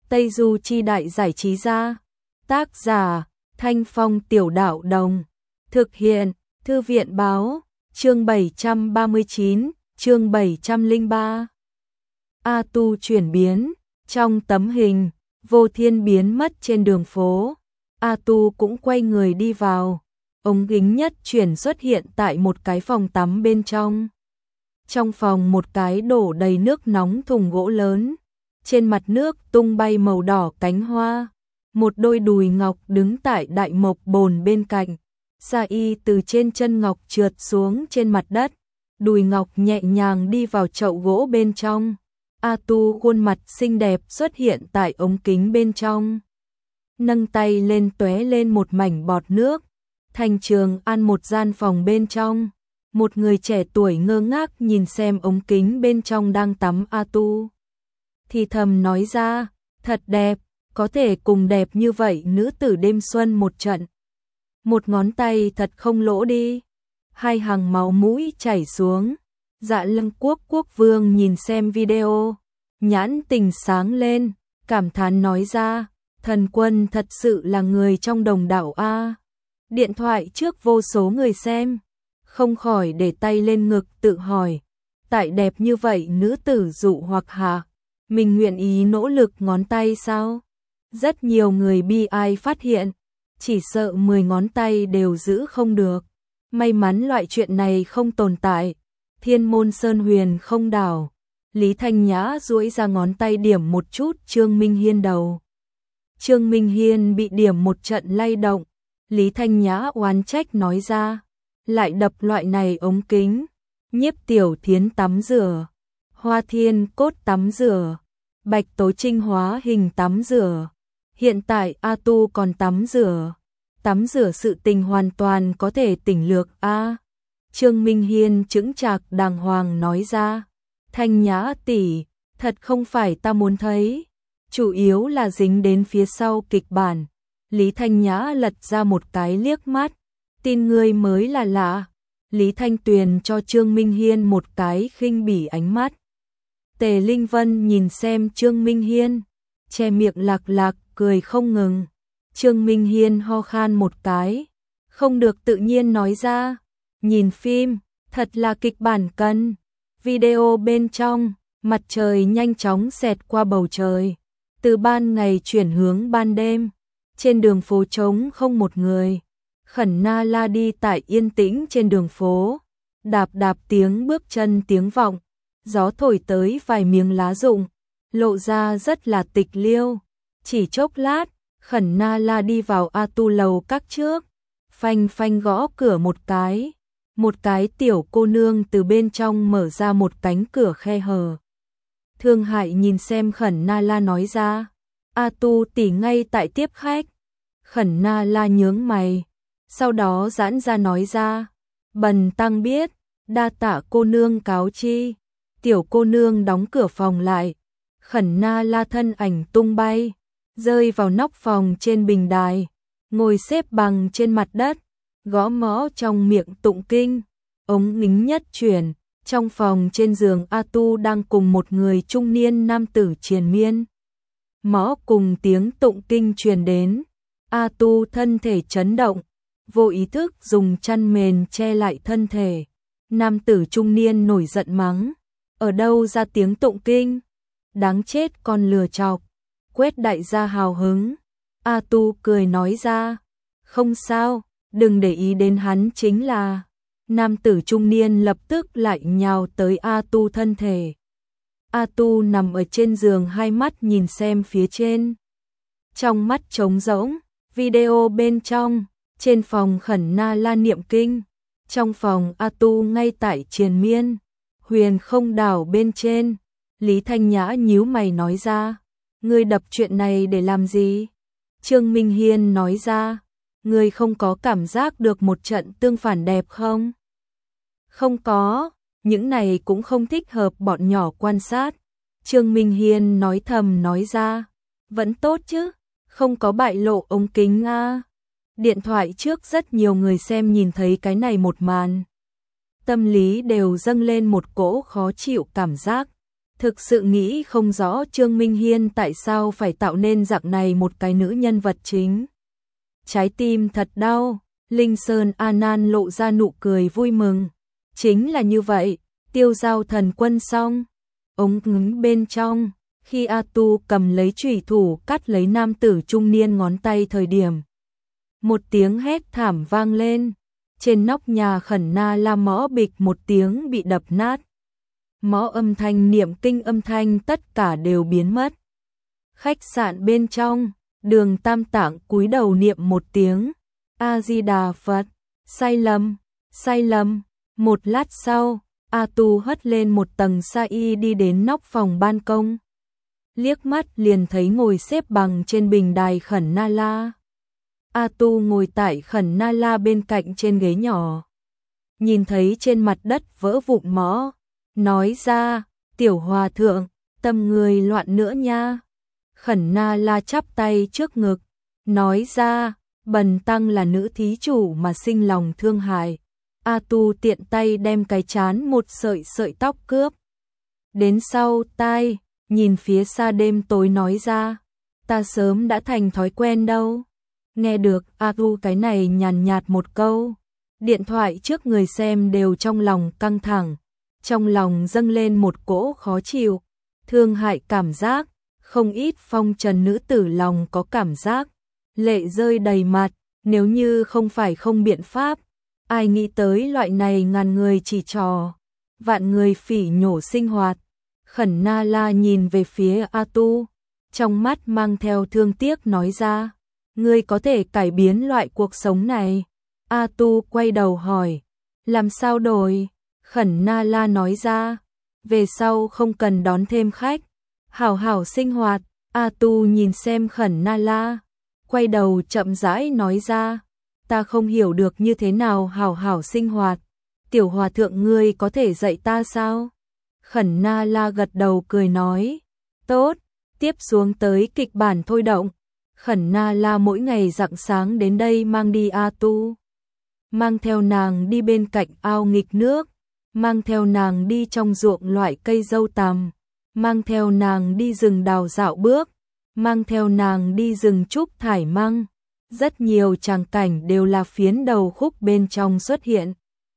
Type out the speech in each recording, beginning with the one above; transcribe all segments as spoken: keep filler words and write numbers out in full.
Tây Du Chi Đại giải trí ra. Tác giả, Thanh Phong Tiểu Đạo Đồng. Thực hiện, Thư viện Báo, chương bảy trăm ba mươi chín, chương bảy trăm lẻ ba. A Tu chuyển biến, trong tấm hình, Vô Thiên biến mất trên đường phố. A Tu cũng quay người đi vào. Ống kính nhất chuyển xuất hiện tại một cái phòng tắm bên trong. Trong phòng một cái đổ đầy nước nóng thùng gỗ lớn. Trên mặt nước tung bay màu đỏ cánh hoa. Một đôi đùi ngọc đứng tại đại mộc bồn bên cạnh. Sa y từ trên chân ngọc trượt xuống trên mặt đất. Đùi ngọc nhẹ nhàng đi vào chậu gỗ bên trong. A Tu khuôn mặt xinh đẹp xuất hiện tại ống kính bên trong. Nâng tay lên tóe lên một mảnh bọt nước. Thành Trường An một gian phòng bên trong. Một người trẻ tuổi ngơ ngác nhìn xem ống kính bên trong đang tắm A Tu. Thì thầm nói ra, thật đẹp, có thể cùng đẹp như vậy nữ tử đêm xuân một trận. Một ngón tay thật không lỗ đi. Hai hàng máu mũi chảy xuống. Dạ Lăng Quốc quốc vương nhìn xem video. Nhãn tình sáng lên, cảm thán nói ra, thần quân thật sự là người trong đồng đạo A. Điện thoại trước vô số người xem. Không khỏi để tay lên ngực tự hỏi. Tại đẹp như vậy nữ tử dụ hoặc hạ. Mình nguyện ý nỗ lực ngón tay sao? Rất nhiều người bi ai phát hiện. Chỉ sợ mười ngón tay đều giữ không được. May mắn loại chuyện này không tồn tại. Thiên môn sơn huyền không đảo. Lý Thanh Nhã duỗi ra ngón tay điểm một chút Trương Minh Hiên đầu. Trương Minh Hiên bị điểm một trận lay động. Lý Thanh Nhã oán trách nói ra. Lại đập loại này ống kính. Nhiếp Tiểu Thiến tắm rửa. Hoa Thiên Cốt tắm rửa. Bạch Tố Trinh hóa hình tắm rửa. Hiện tại A Tu còn tắm rửa. Tắm rửa sự tình hoàn toàn có thể tỉnh lược A. Trương Minh Hiên chững chạc đàng hoàng nói ra. Thanh Nhã tỷ, thật không phải ta muốn thấy. Chủ yếu là dính đến phía sau kịch bản. Lý Thanh Nhã lật ra một cái liếc mắt. Tin ngươi mới là lạ. Lý Thanh Tuyền cho Trương Minh Hiên một cái khinh bỉ ánh mắt. Tề Linh Vân nhìn xem Trương Minh Hiên. Che miệng lạc lạc cười không ngừng. Trương Minh Hiên ho khan một cái. Không được tự nhiên nói ra. Nhìn phim, thật là kịch bản cần. Video bên trong, mặt trời nhanh chóng xẹt qua bầu trời. Từ ban ngày chuyển hướng ban đêm. Trên đường phố trống không một người. Khẩn Na La đi tại yên tĩnh trên đường phố. Đạp đạp tiếng bước chân tiếng vọng. Gió thổi tới vài miếng lá rụng. Lộ ra rất là tịch liêu. Chỉ chốc lát, Khẩn Na La đi vào A Tu lầu các trước. Phanh phanh gõ cửa một cái. Một cái tiểu cô nương từ bên trong mở ra một cánh cửa khe hở. Thương hại nhìn xem Khẩn Na La nói ra. A Tu tỷ ngay tại tiếp khách. Khẩn Na La nhướng mày. Sau đó giãn ra nói ra. Bần tăng biết, đa tạ cô nương cáo chi. Tiểu cô nương đóng cửa phòng lại. Khẩn Na La thân ảnh tung bay. Rơi vào nóc phòng trên bình đài. Ngồi xếp bằng trên mặt đất. Gõ mõ trong miệng tụng kinh. Ống kính nhất chuyển. Trong phòng trên giường A Tu đang cùng một người trung niên nam tử triền miên. Mõ cùng tiếng tụng kinh truyền đến. A Tu thân thể chấn động. Vô ý thức dùng chăn mền che lại thân thể. Nam tử trung niên nổi giận mắng. Ở đâu ra tiếng tụng kinh? Đáng chết con lừa chọc. Quét đại gia hào hứng. A Tu cười nói ra. Không sao, đừng để ý đến hắn chính là. Nam tử trung niên lập tức lại nhào tới A Tu thân thể. A Tu nằm ở trên giường hai mắt nhìn xem phía trên. Trong mắt trống rỗng, video bên trong, trên phòng Khẩn Na La niệm kinh. Trong phòng A Tu ngay tại triền miên. Huyền không đảo bên trên. Lý Thanh Nhã nhíu mày nói ra. Ngươi đập chuyện này để làm gì? Trương Minh Hiên nói ra. Ngươi không có cảm giác được một trận tương phản đẹp không? Không có, những này cũng không thích hợp bọn nhỏ quan sát. Trương Minh Hiên nói thầm nói ra. Vẫn tốt chứ, không có bại lộ ống kính a. Điện thoại trước rất nhiều người xem nhìn thấy cái này một màn. Tâm lý đều dâng lên một cỗ khó chịu cảm giác. Thực sự nghĩ không rõ Trương Minh Hiên tại sao phải tạo nên dạng này một cái nữ nhân vật chính. Trái tim thật đau, Linh Sơn A Nan lộ ra nụ cười vui mừng. Chính là như vậy, tiêu giao thần quân xong. Ống ngứng bên trong, khi A Tu cầm lấy chủy thủ cắt lấy nam tử trung niên ngón tay thời điểm. Một tiếng hét thảm vang lên, trên nóc nhà Khẩn Na La mõ bịch một tiếng bị đập nát. Mõ âm thanh niệm kinh âm thanh tất cả đều biến mất. Khách sạn bên trong, Đường Tam Tạng cúi đầu niệm một tiếng, A-di-đà Phật, sai lầm, sai lầm. Một lát sau, A Tu hất lên một tầng sa y đi đến nóc phòng ban công. Liếc mắt liền thấy ngồi xếp bằng trên bình đài Khẩn Na La. A Tu ngồi tại Khẩn Na La bên cạnh trên ghế nhỏ. Nhìn thấy trên mặt đất vỡ vụn mõ, nói ra, tiểu hòa thượng, tâm người loạn nữa nha. Khẩn Na La chắp tay trước ngực, nói ra, bần tăng là nữ thí chủ mà sinh lòng thương hại. A Tu tiện tay đem cái chán một sợi sợi tóc cướp đến sau tai, nhìn phía xa đêm tối nói ra, ta sớm đã thành thói quen đâu. Nghe được A Tu cái này nhàn nhạt một câu, điện thoại trước người xem đều trong lòng căng thẳng, trong lòng dâng lên một cỗ khó chịu, thương hại cảm giác, không ít phong trần nữ tử lòng có cảm giác, lệ rơi đầy mặt, nếu như không phải không biện pháp, ai nghĩ tới loại này ngàn người chỉ trò, vạn người phỉ nhổ sinh hoạt. Khẩn Na La nhìn về phía A Tu, trong mắt mang theo thương tiếc nói ra, ngươi có thể cải biến loại cuộc sống này. A Tu quay đầu hỏi, làm sao đổi? Khẩn Na La nói ra, về sau không cần đón thêm khách, hảo hảo sinh hoạt. A Tu nhìn xem Khẩn Na La, quay đầu chậm rãi nói ra, ta không hiểu được như thế nào hảo hảo sinh hoạt, tiểu hòa thượng ngươi có thể dạy ta sao? Khẩn Na La gật đầu cười nói, tốt, tiếp xuống tới kịch bản thôi động. Khẩn Na La mỗi ngày rạng sáng đến đây mang đi A Tu, mang theo nàng đi bên cạnh ao nghịch nước, mang theo nàng đi trong ruộng loại cây dâu tằm, mang theo nàng đi rừng đào dạo bước, mang theo nàng đi rừng trúc thải măng. Rất nhiều tràng cảnh đều là phiến đầu khúc bên trong xuất hiện.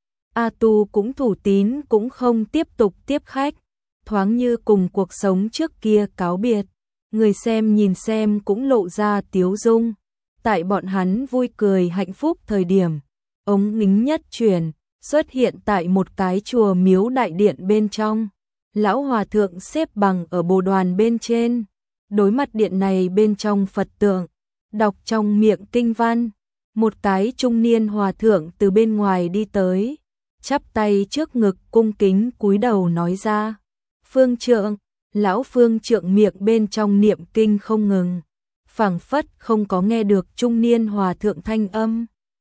A Tu cũng thủ tín cũng không tiếp tục tiếp khách, thoáng như cùng cuộc sống trước kia cáo biệt. Người xem nhìn xem cũng lộ ra tiếu dung. Tại bọn hắn vui cười hạnh phúc thời điểm, ống ngính nhất truyền xuất hiện tại một cái chùa miếu đại điện bên trong. Lão hòa thượng xếp bằng ở bồ đoàn bên trên, đối mặt điện này bên trong Phật tượng, đọc trong miệng kinh văn. Một cái trung niên hòa thượng từ bên ngoài đi tới, chắp tay trước ngực cung kính cúi đầu nói ra, phương trượng. Lão phương trượng miệng bên trong niệm kinh không ngừng, phảng phất không có nghe được trung niên hòa thượng thanh âm.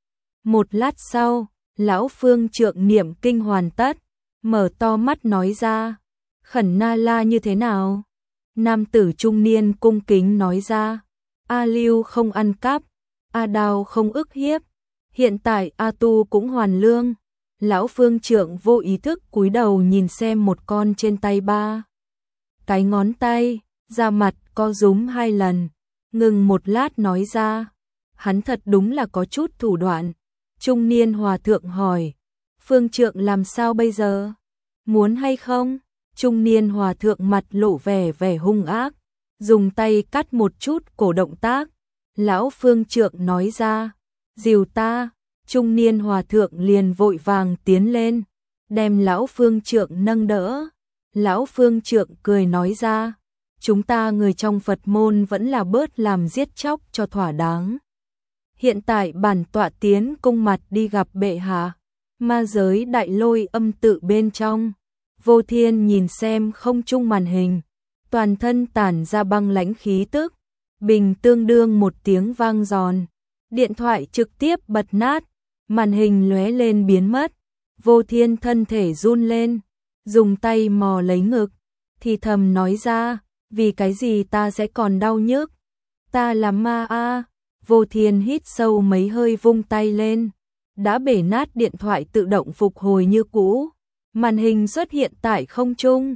Một lát sau, lão phương trượng niệm kinh hoàn tất, mở to mắt nói ra, Khẩn Na La như thế nào? Nam tử trung niên cung kính nói ra, A Lưu không ăn cắp, A Đao không ức hiếp, hiện tại A Tu cũng hoàn lương. Lão phương trượng vô ý thức cúi đầu nhìn xem một con trên tay ba cái ngón tay, da mặt co rúm hai lần, ngừng một lát nói ra, hắn thật đúng là có chút thủ đoạn. Trung niên hòa thượng hỏi, phương trượng làm sao bây giờ? Muốn hay không? Trung niên hòa thượng mặt lộ vẻ vẻ hung ác, dùng tay cắt một chút cổ động tác. Lão phương trượng nói ra, dìu ta. Trung niên hòa thượng liền vội vàng tiến lên, đem lão phương trượng nâng đỡ. Lão phương trượng cười nói ra, chúng ta người trong Phật môn vẫn là bớt làm giết chóc cho thỏa đáng. Hiện tại bản tọa tiến cung mặt đi gặp bệ hạ. Ma giới đại lôi âm tự bên trong, Vô Thiên nhìn xem không trung màn hình, toàn thân tản ra băng lãnh khí tức, bình tương đương một tiếng vang giòn, điện thoại trực tiếp bật nát, màn hình lóe lên biến mất. Vô Thiên thân thể run lên, dùng tay mò lấy ngực, thì thầm nói ra, vì cái gì ta sẽ còn đau nhức? Ta là ma a. Vô Thiên hít sâu mấy hơi vung tay lên, đã bể nát điện thoại tự động phục hồi như cũ, màn hình xuất hiện tại không trung.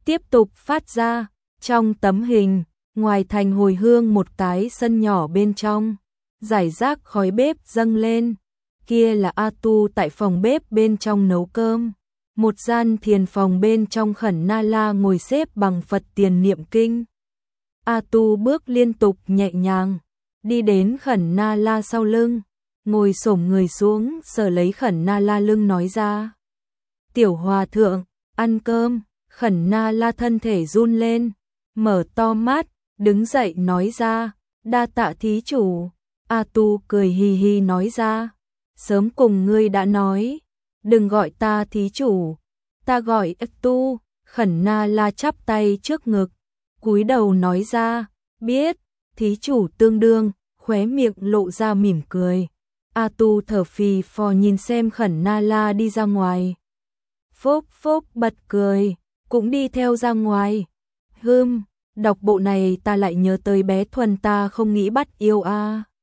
tiếp tục phát ra. Trong tấm hình, ngoài thành hồi hương một cái sân nhỏ bên trong, rải rác khói bếp dâng lên. Kia là A Tu tại phòng bếp bên trong nấu cơm. Một gian thiền phòng bên trong Khẩn Na La ngồi xếp bằng Phật tiền niệm kinh. A Tu bước liên tục nhẹ nhàng, đi đến Khẩn Na La sau lưng, ngồi xổm người xuống sờ lấy Khẩn Na La lưng nói ra. Tiểu hòa thượng, ăn cơm. Khẩn Na La thân thể run lên, mở to mắt, đứng dậy nói ra, đa tạ thí chủ. A Tu cười hì hì nói ra, sớm cùng ngươi đã nói, đừng gọi ta thí chủ, ta gọi A Tu. Khẩn Na La chắp tay trước ngực, cúi đầu nói ra, biết, thí chủ tương đương, khóe miệng lộ ra mỉm cười. A Tu thở phì phò nhìn xem Khẩn Na La đi ra ngoài. Phốc phốc bật cười, cũng đi theo ra ngoài. Hừm, đọc bộ này ta lại nhớ tới bé Thuần ta không nghĩ bắt yêu a. À.